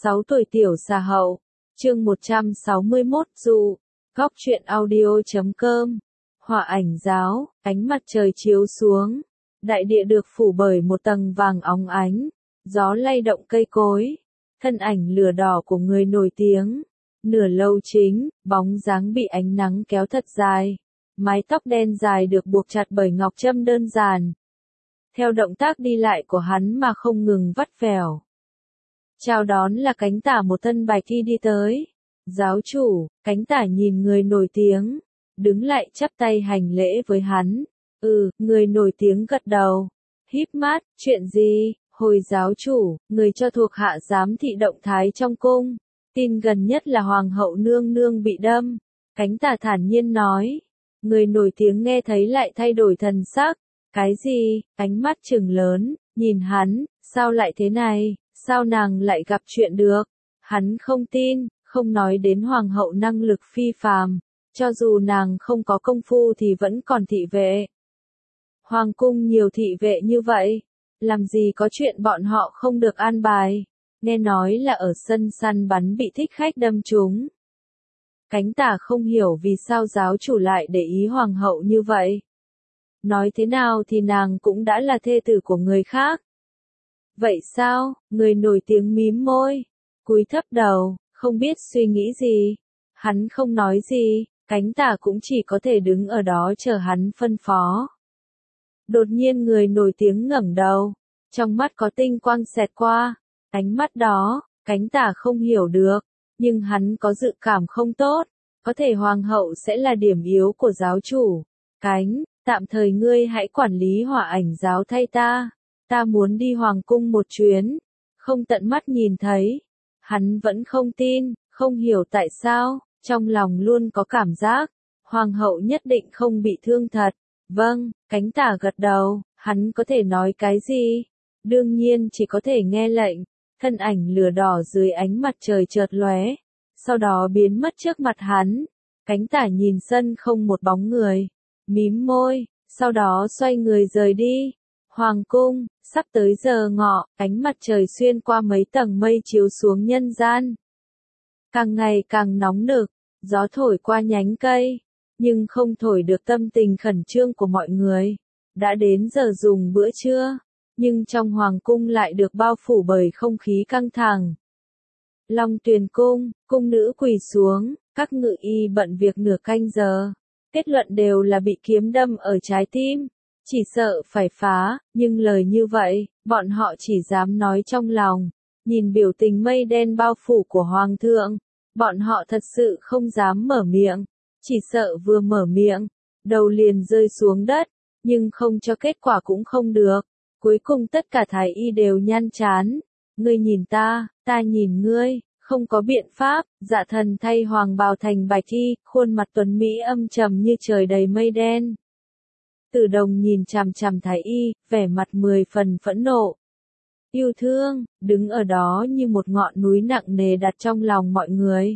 6 tuổi tiểu xà hậu, chương 161 dụ, góc truyện audio.com, họa ảnh giáo, ánh mặt trời chiếu xuống, đại địa được phủ bởi một tầng vàng óng ánh, gió lay động cây cối, thân ảnh lửa đỏ của người nổi tiếng, nửa lâu chính, bóng dáng bị ánh nắng kéo thật dài, mái tóc đen dài được buộc chặt bởi ngọc trâm đơn giản. Theo động tác đi lại của hắn mà không ngừng vắt vẻo. Chào đón là Cánh Tả một thân bạch y đi tới. Giáo chủ, Cánh Tả nhìn người nổi tiếng, đứng lại chắp tay hành lễ với hắn. Người nổi tiếng gật đầu, híp mắt, chuyện gì? Hồi giáo chủ, người cho thuộc hạ giám thị động thái trong cung. Tin gần nhất là hoàng hậu nương nương bị đâm. Cánh Tả thản nhiên nói. Người nổi tiếng nghe thấy lại thay đổi thần sắc. Cái gì? Ánh mắt trừng lớn, nhìn hắn, sao lại thế này? Sao nàng lại gặp chuyện được? Hắn không tin, không nói đến hoàng hậu năng lực phi phàm, cho dù nàng không có công phu thì vẫn còn thị vệ. Hoàng cung nhiều thị vệ như vậy, làm gì có chuyện bọn họ không được an bài, nghe nói là ở sân săn bắn bị thích khách đâm trúng. Cánh Tả không hiểu vì sao giáo chủ lại để ý hoàng hậu như vậy. Nói thế nào thì nàng cũng đã là thê tử của người khác. Vậy sao? Người nổi tiếng mím môi, cúi thấp đầu, không biết suy nghĩ gì. Hắn không nói gì, Cánh Tả cũng chỉ có thể đứng ở đó chờ hắn phân phó. Đột nhiên người nổi tiếng ngẩng đầu, trong mắt có tinh quang xẹt qua. Ánh mắt đó, Cánh Tả không hiểu được, nhưng hắn có dự cảm không tốt, có thể hoàng hậu sẽ là điểm yếu của giáo chủ. Tạm thời ngươi hãy quản lý hỏa ảnh giáo thay ta. Ta muốn đi hoàng cung một chuyến, không tận mắt nhìn thấy. Hắn vẫn không tin, không hiểu tại sao, trong lòng luôn có cảm giác, hoàng hậu nhất định không bị thương thật. Vâng, Cánh Tả gật đầu, hắn có thể nói cái gì? Đương nhiên chỉ có thể nghe lệnh. Thân ảnh lửa đỏ dưới ánh mặt trời chợt lóe, sau đó biến mất trước mặt hắn. Cánh Tả nhìn sân không một bóng người, mím môi, sau đó xoay người rời đi. Hoàng cung, sắp tới giờ ngọ, ánh mặt trời xuyên qua mấy tầng mây chiếu xuống nhân gian. Càng ngày càng nóng nực, gió thổi qua nhánh cây, nhưng không thổi được tâm tình khẩn trương của mọi người. Đã đến giờ dùng bữa trưa, nhưng trong hoàng cung lại được bao phủ bởi không khí căng thẳng. Long Tuyền cung, cung nữ quỳ xuống, các ngự y bận việc nửa canh giờ. Kết luận đều là bị kiếm đâm ở trái tim. Chỉ sợ phải phá, nhưng lời như vậy, bọn họ chỉ dám nói trong lòng. Nhìn biểu tình mây đen bao phủ của hoàng thượng, bọn họ thật sự không dám mở miệng. Chỉ sợ vừa mở miệng, đầu liền rơi xuống đất, nhưng không cho kết quả cũng không được. Cuối cùng tất cả thái y đều nhăn trán. Ngươi nhìn ta nhìn ngươi, không có biện pháp. Dạ Thần thay hoàng bào thành bạch y, khuôn mặt tuấn mỹ âm trầm như trời đầy mây đen. Tử Đồng nhìn chằm chằm thái y, vẻ mặt 10 phần phẫn nộ. Yêu thương, đứng ở đó như một ngọn núi nặng nề đặt trong lòng mọi người.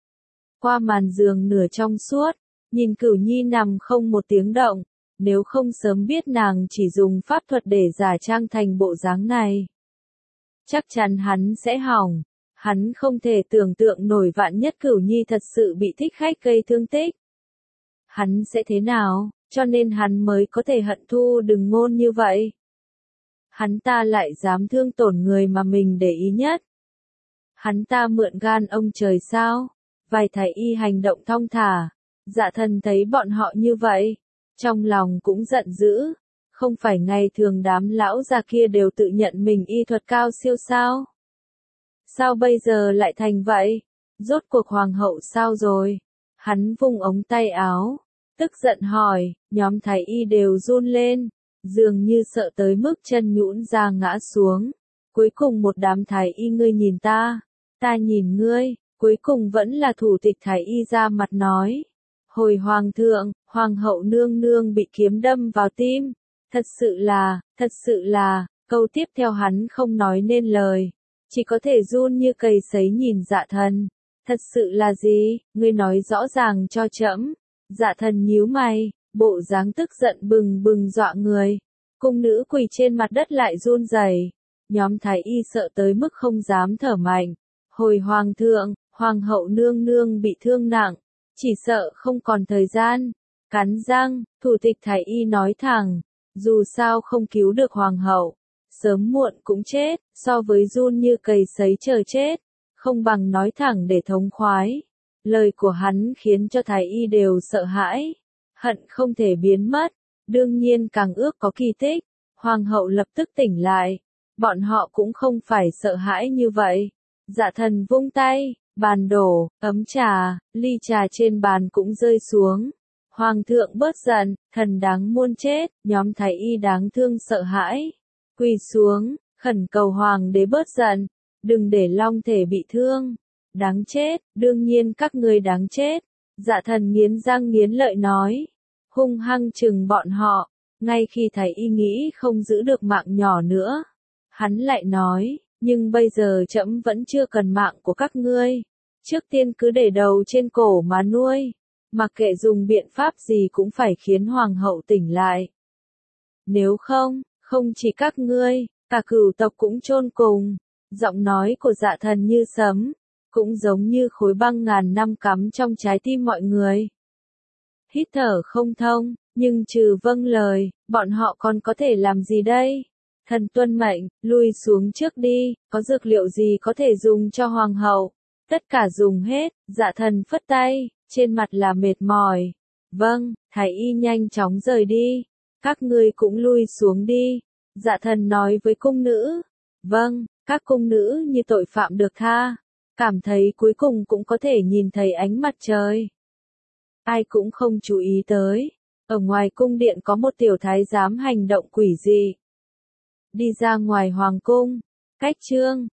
Qua màn giường nửa trong suốt, nhìn Cửu Nhi nằm không một tiếng động, nếu không sớm biết nàng chỉ dùng pháp thuật để giả trang thành bộ dáng này. Chắc chắn hắn sẽ hỏng, hắn không thể tưởng tượng nổi vạn nhất Cửu Nhi thật sự bị thích khách gây thương tích. Hắn sẽ thế nào? Cho nên hắn mới có thể hận thù đừng ngôn như vậy. Hắn ta lại dám thương tổn người mà mình để ý nhất. Hắn ta mượn gan ông trời sao? Vài thái y hành động thong thả. Dạ Thần thấy bọn họ như vậy, trong lòng cũng giận dữ. Không phải ngày thường đám lão già kia đều tự nhận mình y thuật cao siêu sao? Sao bây giờ lại thành vậy? Rốt cuộc hoàng hậu sao rồi? Hắn vung ống tay áo, tức giận hỏi, nhóm thái y đều run lên, dường như sợ tới mức chân nhũn ra ngã xuống. Cuối cùng một đám thái y ngươi nhìn ta nhìn ngươi, cuối cùng vẫn là thủ tịch thái y ra mặt nói. Hồi hoàng thượng, hoàng hậu nương nương bị kiếm đâm vào tim. Thật sự là, câu tiếp theo hắn không nói nên lời, chỉ có thể run như cầy sấy nhìn Dạ Thần. Thật sự là gì, ngươi nói rõ ràng cho trẫm. Dạ Thần nhíu mày, bộ dáng tức giận bừng bừng dọa người. Cung nữ quỳ trên mặt đất lại run rẩy. Nhóm thái y sợ tới mức không dám thở mạnh. Hồi hoàng thượng, hoàng hậu nương nương bị thương nặng, chỉ sợ không còn thời gian. Cắn răng, thủ tịch thái y nói thẳng, dù sao không cứu được hoàng hậu, sớm muộn cũng chết, so với run như cầy sấy chờ chết, không bằng nói thẳng để thống khoái. Lời của hắn khiến cho thái y đều sợ hãi, hận không thể biến mất, đương nhiên càng ước có kỳ tích. Hoàng hậu lập tức tỉnh lại, bọn họ cũng không phải sợ hãi như vậy. Dạ thần vung tay, bàn đổ, ấm trà, ly trà trên bàn cũng rơi xuống. Hoàng thượng bớt giận, thần đáng muôn chết, nhóm thái y đáng thương sợ hãi. Quỳ xuống, khẩn cầu hoàng đế bớt giận, đừng để long thể bị thương. Đáng chết, đương nhiên các ngươi đáng chết. Dạ thần nghiến răng nghiến lợi nói, hung hăng chừng bọn họ. Ngay khi thái y nghĩ không giữ được mạng nhỏ nữa, hắn lại nói, nhưng bây giờ trẫm vẫn chưa cần mạng của các ngươi. Trước tiên cứ để đầu trên cổ mà nuôi, mặc kệ dùng biện pháp gì cũng phải khiến hoàng hậu tỉnh lại. Nếu không, không chỉ các ngươi, cả cửu tộc cũng chôn cùng. Giọng nói của dạ thần như sấm, cũng giống như khối băng ngàn năm cắm trong trái tim mọi người. Hít thở không thông, nhưng trừ vâng lời, bọn họ còn có thể làm gì đây? Thần tuân mệnh, lui xuống trước đi, có dược liệu gì có thể dùng cho hoàng hậu? Tất cả dùng hết, dạ thần phất tay, trên mặt là mệt mỏi. Vâng, thái y nhanh chóng rời đi. Các ngươi cũng lui xuống đi. Dạ thần nói với cung nữ. Vâng, các cung nữ như tội phạm được tha. Cảm thấy cuối cùng cũng có thể nhìn thấy ánh mặt trời. Ai cũng không chú ý tới. Ở ngoài cung điện có một tiểu thái giám hành động quỷ dị. Đi ra ngoài hoàng cung. Cách chương